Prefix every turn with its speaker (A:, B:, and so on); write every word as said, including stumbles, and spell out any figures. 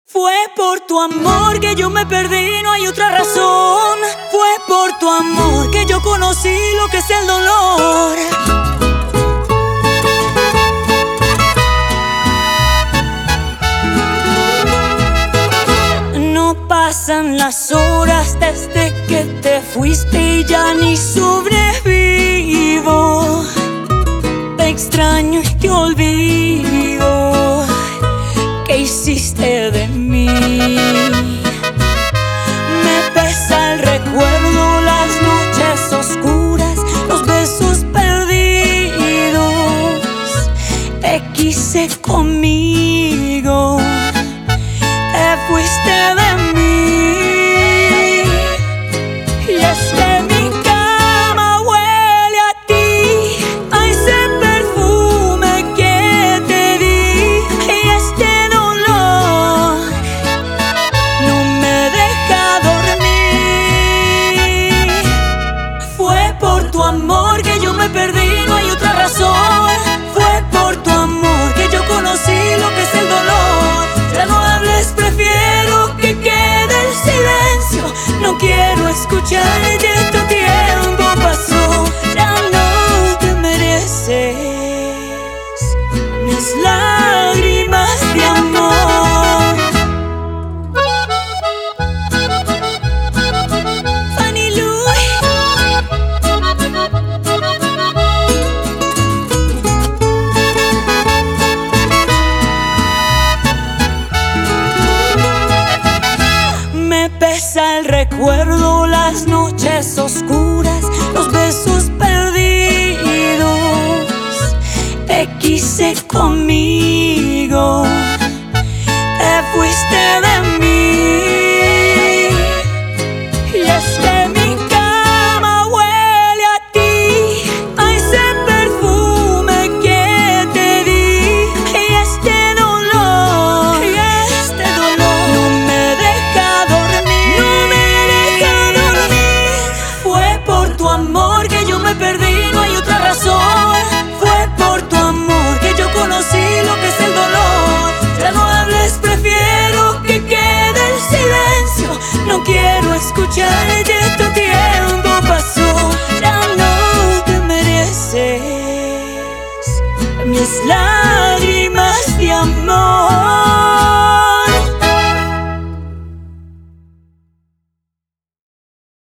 A: Fue por tu amor que yo me perdí, no hay otra razón. Fue por tu amor que yo conocí lo que es el dolor. No pasan las horas desde que te fuiste y ya ni sobrevivo. Te extraño y te olvido. ¿Qué hiciste de mí? Me pesa el recuerdo, las noches oscuras, los besos perdidos. Te quise conmigo, te fuiste de mí. Y es que mi cama huele a ti, a ese perfume que te di. Y este dolor no me deja dormir. Fue por tu amor que yo me perdí, no hay otra razón. Fue por tu amor que yo conocí lo que es el dolor. Ya no hables, prefiero que quede el silencio. No quiero escucharte, tu tiempo pasó. Ya no te mereces mis lágrimas de amor. Fanny Lu. Me pesa el recuerdo, las noches oscuras, los besos perdidos. Te quise conmigo, te fuiste de